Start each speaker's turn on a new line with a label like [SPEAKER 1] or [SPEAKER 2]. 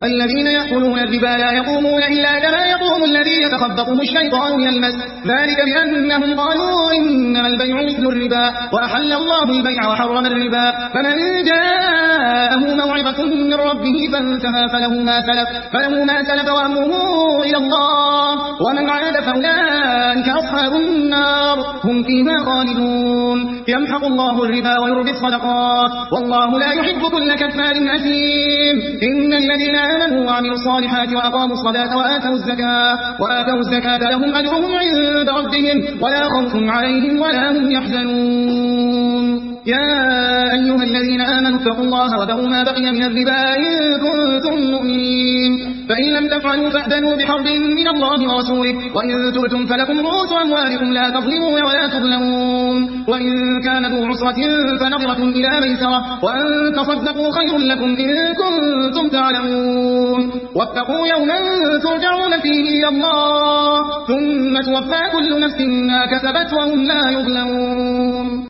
[SPEAKER 1] الذين يأكلون الربا لا يقومون إلا كما يقوم الذي يتخبطه الشيطان من المس ذلك بأنهم قالوا إنما البيع مثل الربا وأحل الله البيع وحرم الربا فمن جاءه موعظة من ربه فانتهى فله ما سلف وأمره إلى الله ومن عاد فأولئك أصحاب النار هم فيها خالدون يمحق الله الربا ويربي الصدقات والله لا يحب كل كفار أثيم إن الذين آمنوا وعملوا الصالحات وأقاموا الصلاة وآتوا الزكاة لهم أجرهم عند ربهم ولا خوف عليهم ولا هم يحزنون يا أيها الذين آمنوا اتقوا الله وذروا ما بقي من الربا إن كنتم مؤمنين فإن لم تفعلوا فأذنوا بحرب من الله ورسوله وإن تبتم فلكم رؤوس أموالكم لا تظلمون ولا تظلمون وإن كان ذو عسرة فنظرة إلى ميسرة وأن تصدقوا خير لكم إن كنتم تعلمون واتقوا يوما ترجعون فيه إلى الله ثم توفى كل نفس ما كسبت وهم لا يظلمون